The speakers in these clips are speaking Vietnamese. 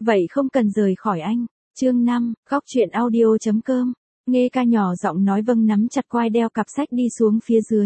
vậy không cần rời khỏi anh. Chương 5, góc truyện audio.com. Nghe ca nhỏ giọng nói vâng, nắm chặt quai đeo cặp sách đi xuống phía dưới.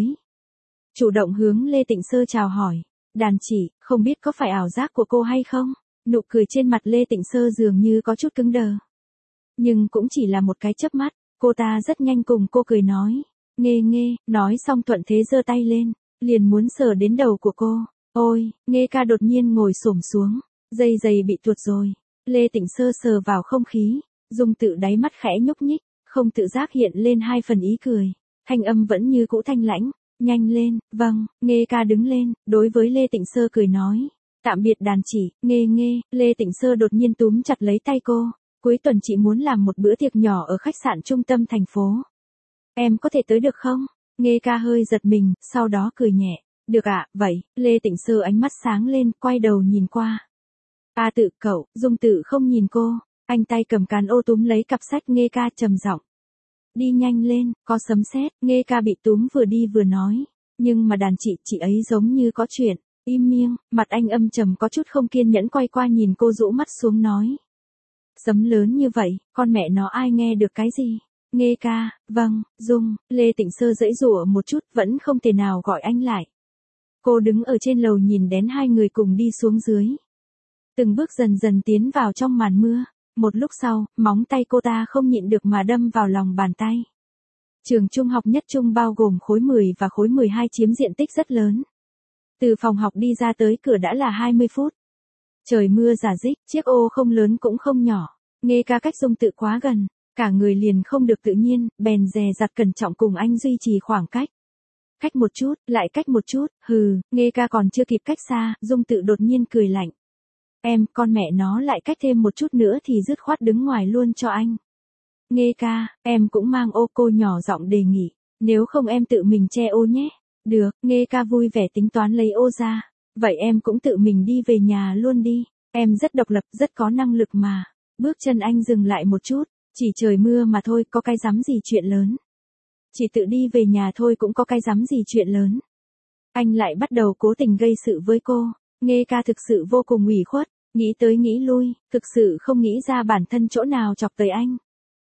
Chủ động hướng Lê Tịnh Sơ chào hỏi. Đàn chị, không biết có phải ảo giác của cô hay không? Nụ cười trên mặt Lê Tịnh Sơ dường như có chút cứng đờ. Nhưng cũng chỉ là một cái chớp mắt, cô ta rất nhanh cùng cô cười nói. Nghe, nói xong thuận thế giơ tay lên, liền muốn sờ đến đầu của cô. Ôi, Nghe ca đột nhiên ngồi xổm xuống, dây giày bị tuột rồi. Lê Tịnh Sơ sờ vào không khí, Dung Tự đáy mắt khẽ nhúc nhích, không tự giác hiện lên 2 phần ý cười. Thanh âm vẫn như cũ thanh lãnh, nhanh lên, vâng. Nghe ca đứng lên, đối với Lê Tịnh Sơ cười nói. Tạm biệt đàn chị. Nghe, Lê Tịnh Sơ đột nhiên túm chặt lấy tay cô. Cuối tuần chị muốn làm một bữa tiệc nhỏ ở khách sạn trung tâm thành phố. Em có thể tới được không? Nghe ca hơi giật mình, sau đó cười nhẹ. Được ạ, vậy. Lê Tịnh Sơ ánh mắt sáng lên, quay đầu nhìn qua. Tự cậu. Dung Tự không nhìn cô, anh tay cầm cán ô túm lấy cặp sách. Nghe ca trầm giọng. Đi nhanh lên, có sấm sét. Nghe ca bị túm vừa đi vừa nói. Nhưng mà đàn chị ấy giống như có chuyện. Im miệng, mặt anh âm trầm có chút không kiên nhẫn, quay qua nhìn cô rũ mắt xuống nói. Sấm lớn như vậy, con mẹ nó ai nghe được cái gì? Nghe ca, vâng. Dung. Lê Tịnh Sơ giãy giụa một chút, vẫn không thể nào gọi anh lại. Cô đứng ở trên lầu nhìn đến 2 người cùng đi xuống dưới. Từng bước dần dần tiến vào trong màn mưa. Một lúc sau, móng tay cô ta không nhịn được mà đâm vào lòng bàn tay. Trường trung học nhất trung bao gồm khối 10 và khối 12 chiếm diện tích rất lớn. Từ phòng học đi ra tới cửa đã là 20 phút. Trời mưa rả rích, chiếc ô không lớn cũng không nhỏ. Nghe ca cách Dung Tự quá gần, cả người liền không được tự nhiên, bèn dè dặt cẩn trọng cùng anh duy trì khoảng cách. Cách một chút, lại cách một chút, Nghe ca còn chưa kịp cách xa, Dung Tự đột nhiên cười lạnh. Con mẹ nó lại cách thêm một chút nữa thì dứt khoát đứng ngoài luôn cho anh. Nghe ca, em cũng mang ô, cô nhỏ giọng đề nghị. Nếu không em tự mình che ô nhé. Được. Nghe ca vui vẻ tính toán lấy ô ra. Vậy em cũng tự mình đi về nhà luôn đi. Em rất độc lập, rất có năng lực mà. Bước chân anh dừng lại một chút. Chỉ trời mưa mà thôi, có cái dám gì chuyện lớn. Chỉ tự đi về nhà thôi cũng có cái dám gì chuyện lớn. Anh lại bắt đầu cố tình gây sự với cô. Nghe ca thực sự vô cùng ủy khuất. Nghĩ tới nghĩ lui, thực sự không nghĩ ra bản thân chỗ nào chọc tới anh.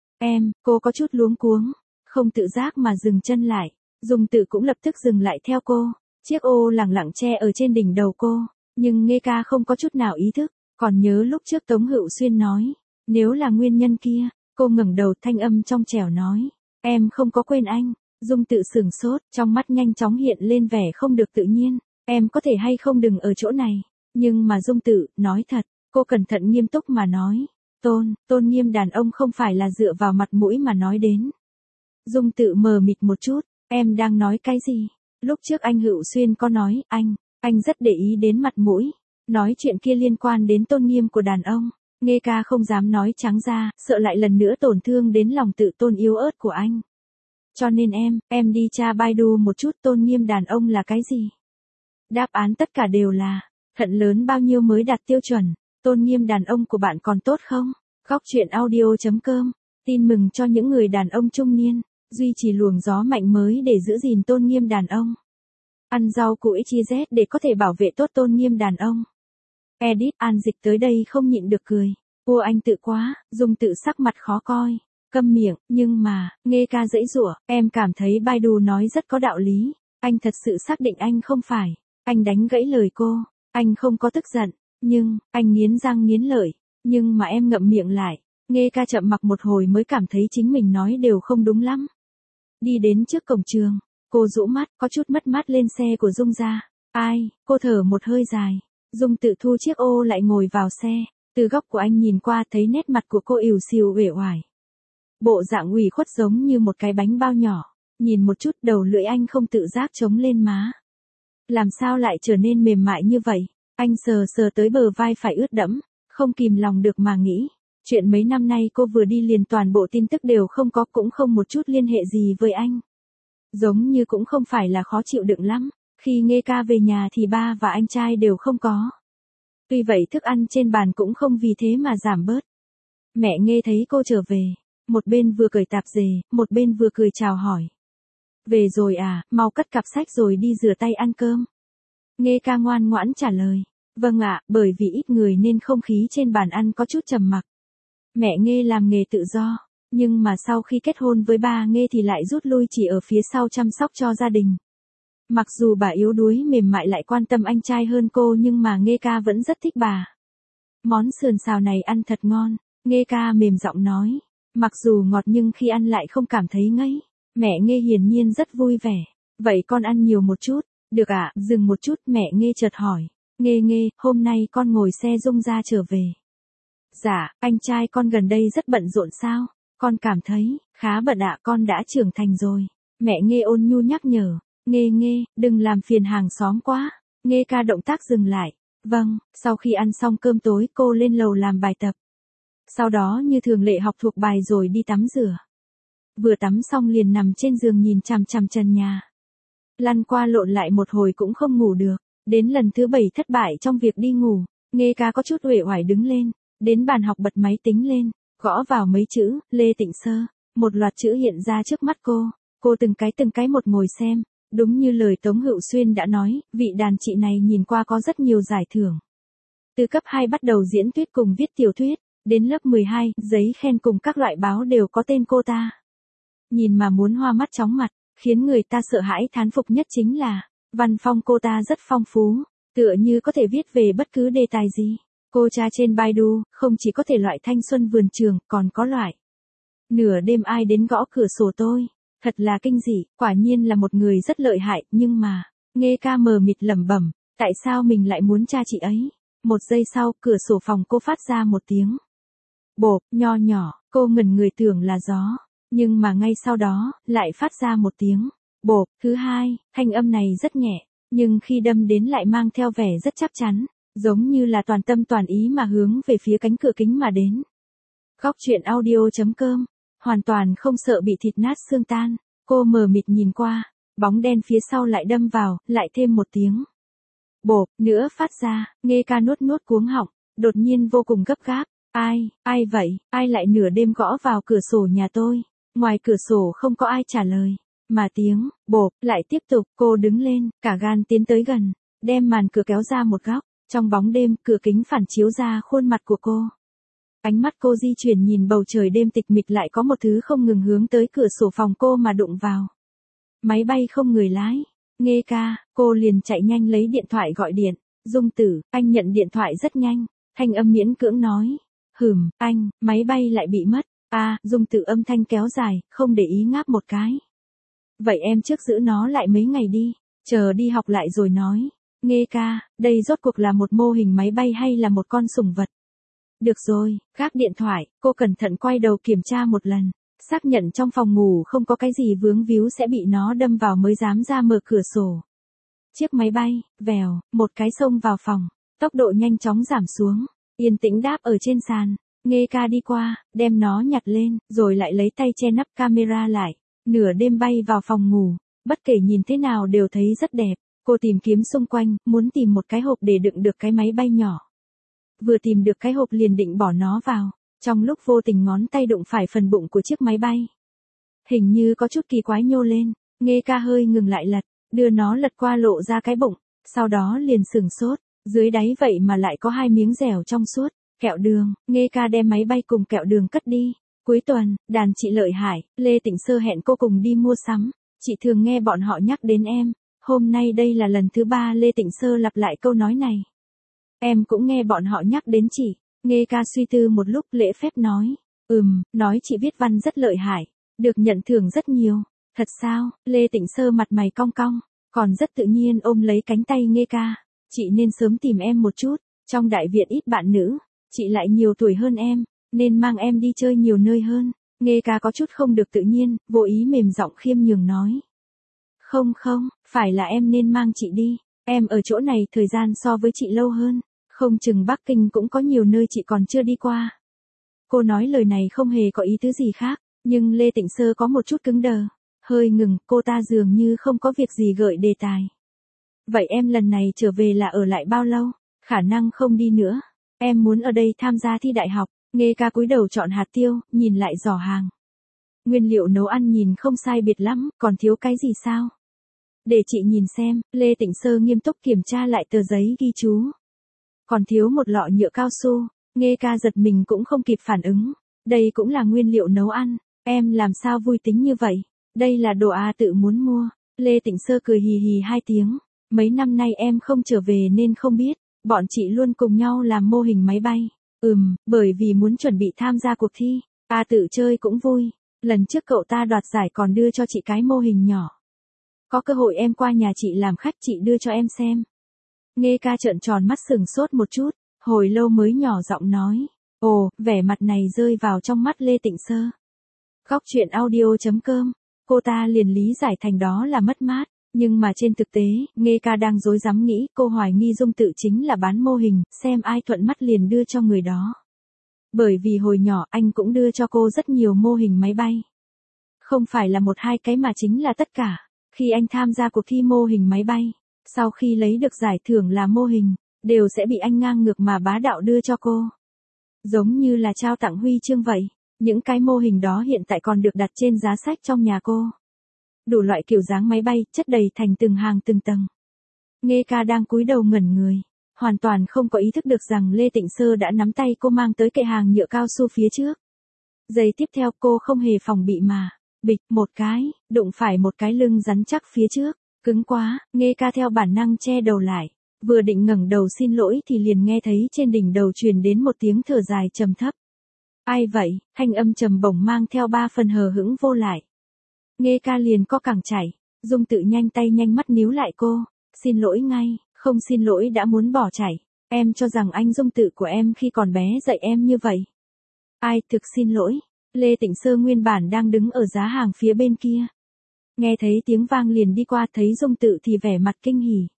Cô có chút luống cuống, không tự giác mà dừng chân lại. Dung Tự cũng lập tức dừng lại theo cô. Chiếc ô lẳng lặng che ở trên đỉnh đầu cô, nhưng Nghe ca không có chút nào ý thức. Còn nhớ lúc trước Tống Hữu Xuyên nói, nếu là nguyên nhân kia, cô ngẩng đầu, thanh âm trong trẻo nói, em không có quên anh. Dung Tự sửng sốt, trong mắt nhanh chóng hiện lên vẻ không được tự nhiên. Em có thể hay không đừng ở chỗ này. Nhưng mà Dung Tự, nói thật, cô cẩn thận nghiêm túc mà nói. Tôn nghiêm đàn ông không phải là dựa vào mặt mũi mà nói đến. Dung Tự mờ mịt một chút, em đang nói cái gì? Lúc trước anh Hữu Xuyên có nói, anh rất để ý đến mặt mũi. Nói chuyện kia liên quan đến tôn nghiêm của đàn ông. Nghe ca không dám nói trắng ra, sợ lại lần nữa tổn thương đến lòng tự tôn yếu ớt của anh. Cho nên em đi tra Baidu một chút tôn nghiêm đàn ông là cái gì. Đáp án tất cả đều là, thận lớn bao nhiêu mới đạt tiêu chuẩn. Tôn nghiêm đàn ông của bạn còn tốt không? Góc truyện audio.com. Tin mừng cho những người đàn ông trung niên, duy trì luồng gió mạnh mới để giữ gìn tôn nghiêm đàn ông. Ăn rau củ XYZ để có thể bảo vệ tốt tôn nghiêm đàn ông. Edit An Dịch tới đây không nhịn được cười. Ua anh tự quá. Dung Tự sắc mặt khó coi. Câm miệng. Nhưng mà, Nghe ca giãy giụa, em cảm thấy Baidu nói rất có đạo lý. Anh thật sự xác định anh không phải. Anh đánh gãy lời cô. Anh không có tức giận. Nhưng, anh nghiến răng nghiến lợi. Nhưng mà em ngậm miệng lại. Nghe ca chậm mặc một hồi mới cảm thấy chính mình nói đều không đúng lắm. Đi đến trước cổng trường, cô rũ mắt, có chút mất mát lên xe của Dung ra. Cô thở một hơi dài. Dung Tự thu chiếc ô lại ngồi vào xe. Từ góc của anh nhìn qua thấy nét mặt của cô ỉu xìu uể oải. Bộ dạng ủy khuất giống như một cái bánh bao nhỏ. Nhìn một chút đầu lưỡi anh không tự giác chống lên má. Làm sao lại trở nên mềm mại như vậy? Anh sờ tới bờ vai phải ướt đẫm, không kìm lòng được mà nghĩ. Chuyện mấy năm nay cô vừa đi liền toàn bộ tin tức đều không có, cũng không một chút liên hệ gì với anh. Giống như cũng không phải là khó chịu đựng lắm. Khi Nghe ca về nhà thì ba và anh trai đều không có. Tuy vậy thức ăn trên bàn cũng không vì thế mà giảm bớt. Mẹ Nghe thấy cô trở về, một bên vừa cởi tạp dề, một bên vừa cười chào hỏi. Về rồi à, mau cất cặp sách rồi đi rửa tay ăn cơm. Nghe ca ngoan ngoãn trả lời. Vâng ạ, bởi vì ít người nên không khí trên bàn ăn có chút trầm mặc. Mẹ Nghê làm nghề tự do, nhưng mà sau khi kết hôn với ba Nghê thì lại rút lui chỉ ở phía sau chăm sóc cho gia đình. Mặc dù bà yếu đuối mềm mại lại quan tâm anh trai hơn cô nhưng mà Nghê ca vẫn rất thích bà. Món sườn xào này ăn thật ngon, Nghê ca mềm giọng nói. Mặc dù ngọt nhưng khi ăn lại không cảm thấy ngấy. Mẹ Nghê hiển nhiên rất vui vẻ. Vậy con ăn nhiều một chút, được ạ, dừng một chút mẹ Nghê chợt hỏi. Nghê Nghê, hôm nay con ngồi xe Dung ra trở về. Dạ, anh trai con gần đây rất bận rộn sao? Con cảm thấy, khá bận ạ, con đã trưởng thành rồi. Mẹ Nghê ôn nhu nhắc nhở. Nghê Nghê, đừng làm phiền hàng xóm quá. Nghê ca động tác dừng lại. Vâng, sau khi ăn xong cơm tối cô lên lầu làm bài tập. Sau đó như thường lệ học thuộc bài rồi đi tắm rửa. Vừa tắm xong liền nằm trên giường nhìn chằm chằm trần nhà. Lăn qua lộn lại một hồi cũng không ngủ được. Đến lần thứ 7 thất bại trong việc đi ngủ, Nghê ca có chút uể oải đứng lên, đến bàn học bật máy tính lên, gõ vào mấy chữ, Lê Tịnh Sơ, một loạt chữ hiện ra trước mắt cô từng cái một ngồi xem, đúng như lời Tống Hữu Xuyên đã nói, vị đàn chị này nhìn qua có rất nhiều giải thưởng. Từ cấp 2 bắt đầu diễn thuyết cùng viết tiểu thuyết, đến lớp 12, giấy khen cùng các loại báo đều có tên cô ta. Nhìn mà muốn hoa mắt chóng mặt, khiến người ta sợ hãi thán phục nhất chính là, văn phong cô ta rất phong phú, tựa như có thể viết về bất cứ đề tài gì. Cô tra trên Baidu, không chỉ có thể loại thanh xuân vườn trường, còn có loại. Nửa đêm ai đến gõ cửa sổ tôi, thật là kinh dị, quả nhiên là một người rất lợi hại, nhưng mà, Nghê ca mờ mịt lẩm bẩm, tại sao mình lại muốn tra chị ấy? Một giây sau, cửa sổ phòng cô phát ra một tiếng. Bộp, nho nhỏ, cô ngẩn người tưởng là gió, nhưng mà ngay sau đó, lại phát ra một tiếng. Bộp, thứ hai, thanh âm này rất nhẹ, nhưng khi đâm đến lại mang theo vẻ rất chắc chắn, giống như là toàn tâm toàn ý mà hướng về phía cánh cửa kính mà đến. Góc truyện audio.com, hoàn toàn không sợ bị thịt nát xương tan, cô mờ mịt nhìn qua, bóng đen phía sau lại đâm vào, lại thêm một tiếng. Bộp, nữa phát ra, Nghê ca nuốt nuốt cuống họng, đột nhiên vô cùng gấp gáp, ai vậy, ai lại nửa đêm gõ vào cửa sổ nhà tôi, ngoài cửa sổ không có ai trả lời. Mà tiếng, bộp, lại tiếp tục, cô đứng lên, cả gan tiến tới gần, đem màn cửa kéo ra một góc, trong bóng đêm, cửa kính phản chiếu ra khuôn mặt của cô. Ánh mắt cô di chuyển nhìn bầu trời đêm tịch mịch lại có một thứ không ngừng hướng tới cửa sổ phòng cô mà đụng vào. Máy bay không người lái, Nghê ca, cô liền chạy nhanh lấy điện thoại gọi điện, Dung Tử, anh nhận điện thoại rất nhanh, thanh âm miễn cưỡng nói, anh, máy bay lại bị mất, Dung Tử âm thanh kéo dài, không để ý ngáp một cái. Vậy em trước giữ nó lại mấy ngày đi, chờ đi học lại rồi nói. Nghê ca, đây rốt cuộc là một mô hình máy bay hay là một con sủng vật? Được rồi, gác điện thoại, cô cẩn thận quay đầu kiểm tra một lần, xác nhận trong phòng ngủ không có cái gì vướng víu sẽ bị nó đâm vào mới dám ra mở cửa sổ. Chiếc máy bay, vèo, một cái xông vào phòng, tốc độ nhanh chóng giảm xuống, yên tĩnh đáp ở trên sàn. Nghê ca đi qua, đem nó nhặt lên, rồi lại lấy tay che nắp camera lại. Nửa đêm bay vào phòng ngủ, bất kể nhìn thế nào đều thấy rất đẹp. Cô tìm kiếm xung quanh, muốn tìm một cái hộp để đựng được cái máy bay nhỏ. Vừa tìm được cái hộp liền định bỏ nó vào, trong lúc vô tình ngón tay đụng phải phần bụng của chiếc máy bay. Hình như có chút kỳ quái nhô lên, Nghê ca hơi ngừng lại lật, đưa nó lật qua lộ ra cái bụng, sau đó liền sửng sốt, dưới đáy vậy mà lại có hai miếng dẻo trong suốt, kẹo đường. Nghê ca đem máy bay cùng kẹo đường cất đi. Cuối tuần, đàn chị lợi hại, Lê Tịnh Sơ hẹn cô cùng đi mua sắm, chị thường nghe bọn họ nhắc đến em. Hôm nay đây là lần thứ 3 Lê Tịnh Sơ lặp lại câu nói này. Em cũng nghe bọn họ nhắc đến chị. Nghê ca suy tư một lúc lễ phép nói. Nói chị viết văn rất lợi hại, được nhận thưởng rất nhiều. Thật sao? Lê Tịnh Sơ mặt mày cong cong, còn rất tự nhiên ôm lấy cánh tay Nghê ca. Chị nên sớm tìm em một chút, trong đại viện ít bạn nữ, chị lại nhiều tuổi hơn em, nên mang em đi chơi nhiều nơi hơn. Nghê ca có chút không được tự nhiên, vô ý mềm giọng khiêm nhường nói. Không, phải là em nên mang chị đi, em ở chỗ này thời gian so với chị lâu hơn, không chừng Bắc Kinh cũng có nhiều nơi chị còn chưa đi qua. Cô nói lời này không hề có ý tứ gì khác, nhưng Lê Tịnh Sơ có một chút cứng đờ, hơi ngừng, cô ta dường như không có việc gì gợi đề tài. Vậy em lần này trở về là ở lại bao lâu? Khả năng không đi nữa, em muốn ở đây tham gia thi đại học. Nghê ca cúi đầu chọn hạt tiêu, nhìn lại giỏ hàng. Nguyên liệu nấu ăn nhìn không sai biệt lắm, còn thiếu cái gì sao? Để chị nhìn xem, Lê Tịnh Sơ nghiêm túc kiểm tra lại tờ giấy ghi chú. Còn thiếu một lọ nhựa cao su. Nghe ca giật mình cũng không kịp phản ứng. Đây cũng là nguyên liệu nấu ăn. Em làm sao vui tính như vậy? Đây là đồ A tự muốn mua. Lê Tịnh Sơ cười hì hì 2 tiếng. Mấy năm nay em không trở về nên không biết. Bọn chị luôn cùng nhau làm mô hình máy bay. Bởi vì muốn chuẩn bị tham gia cuộc thi. A tự chơi cũng vui. Lần trước cậu ta đoạt giải còn đưa cho chị cái mô hình nhỏ. Có cơ hội em qua nhà chị làm khách chị đưa cho em xem. Nghe ca trợn tròn mắt sừng sốt một chút. Hồi lâu mới nhỏ giọng nói. Ồ, vẻ mặt này rơi vào trong mắt Lê Tịnh Sơ. Góc chuyện audio.com. Cô ta liền lý giải thành đó là mất mát. Nhưng mà trên thực tế, Nghe ca đang rối rắm nghĩ cô hoài nghi Dung Tự chính là bán mô hình, xem ai thuận mắt liền đưa cho người đó. Bởi vì hồi nhỏ anh cũng đưa cho cô rất nhiều mô hình máy bay. Không phải là 1-2 cái mà chính là tất cả. Khi anh tham gia cuộc thi mô hình máy bay, sau khi lấy được giải thưởng là mô hình, đều sẽ bị anh ngang ngược mà bá đạo đưa cho cô. Giống như là trao tặng huy chương vậy. Những cái mô hình đó hiện tại còn được đặt trên giá sách trong nhà cô. Đủ loại kiểu dáng máy bay chất đầy thành từng hàng từng tầng. Nghe ca đang cúi đầu ngẩn người. Hoàn toàn không có ý thức được rằng Lê Tịnh Sơ đã nắm tay cô mang tới kệ hàng nhựa cao su phía trước. Giây tiếp theo cô không hề phòng bị mà. Bịch một cái, đụng phải một cái lưng rắn chắc phía trước. Cứng quá, Nghe ca theo bản năng che đầu lại. Vừa định ngẩng đầu xin lỗi thì liền nghe thấy trên đỉnh đầu truyền đến một tiếng thở dài trầm thấp. Ai vậy? Thanh âm trầm bổng mang theo 3 phần hờ hững vô lại. Nghe ca liền co cẳng chạy. Dung Tự nhanh tay nhanh mắt níu lại cô. Xin lỗi ngay, không xin lỗi đã muốn bỏ chạy. Em cho rằng anh Dung Tự của em khi còn bé dạy em như vậy. Ai thực xin lỗi. Lê Tịnh Sơ nguyên bản đang đứng ở giá hàng phía bên kia. Nghe thấy tiếng vang liền đi qua thấy Dung Tự thì vẻ mặt kinh hỉ.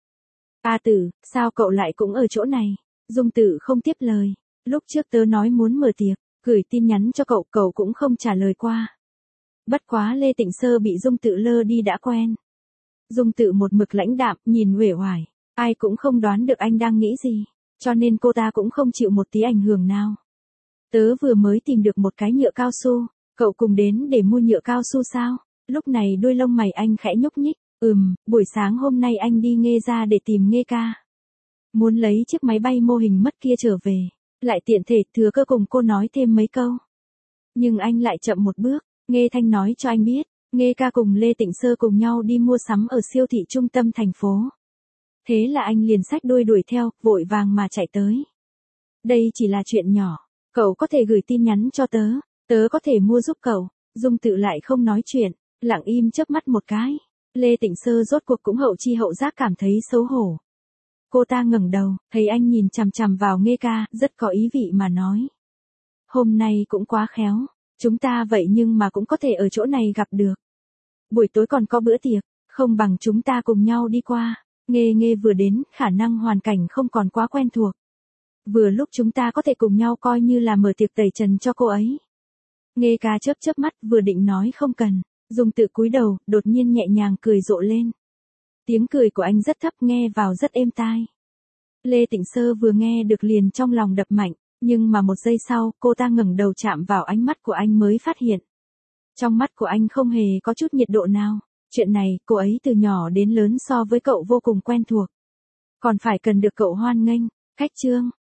A Tử, sao cậu lại cũng ở chỗ này? Dung Tự không tiếp lời. Lúc trước tớ nói muốn mở tiệc, gửi tin nhắn cho cậu, cậu cũng không trả lời qua. Bất quá Lê Tịnh Sơ bị Dung Tự lơ đi đã quen. Dung Tự một mực lãnh đạm, nhìn uể oải, ai cũng không đoán được anh đang nghĩ gì, cho nên cô ta cũng không chịu một tí ảnh hưởng nào. Tớ vừa mới tìm được một cái nhựa cao su, cậu cùng đến để mua nhựa cao su sao? Lúc này đuôi lông mày anh khẽ nhúc nhích, buổi sáng hôm nay anh đi Nghe ra để tìm Nghe ca. Muốn lấy chiếc máy bay mô hình mất kia trở về, lại tiện thể thừa cơ cùng cô nói thêm mấy câu. Nhưng anh lại chậm một bước, Nghe Thanh nói cho anh biết, Nghe ca cùng Lê Tịnh Sơ cùng nhau đi mua sắm ở siêu thị trung tâm thành phố. Thế là anh liền xách đuôi đuổi theo, vội vàng mà chạy tới. Đây chỉ là chuyện nhỏ, cậu có thể gửi tin nhắn cho tớ, tớ có thể mua giúp cậu. Dung Tự lại không nói chuyện, lặng im chớp mắt một cái. Lê Tịnh Sơ rốt cuộc cũng hậu chi hậu giác cảm thấy xấu hổ. Cô ta ngẩng đầu, thấy anh nhìn chằm chằm vào Nghe ca, rất có ý vị mà nói. Hôm nay cũng quá khéo, chúng ta vậy nhưng mà cũng có thể ở chỗ này gặp được. Buổi tối còn có bữa tiệc, không bằng chúng ta cùng nhau đi qua. Nghe vừa đến, khả năng hoàn cảnh không còn quá quen thuộc. Vừa lúc chúng ta có thể cùng nhau coi như là mở tiệc tẩy trần cho cô ấy. Nghe ca chớp chớp mắt vừa định nói không cần. Dung Tự cúi đầu, đột nhiên nhẹ nhàng cười rộ lên. Tiếng cười của anh rất thấp nghe vào rất êm tai. Lê Tịnh Sơ vừa nghe được liền trong lòng đập mạnh, nhưng mà một giây sau cô ta ngẩng đầu chạm vào ánh mắt của anh mới phát hiện. Trong mắt của anh không hề có chút nhiệt độ nào. Chuyện này cô ấy từ nhỏ đến lớn so với cậu vô cùng quen thuộc. Còn phải cần được cậu hoan nghênh. Khách trương,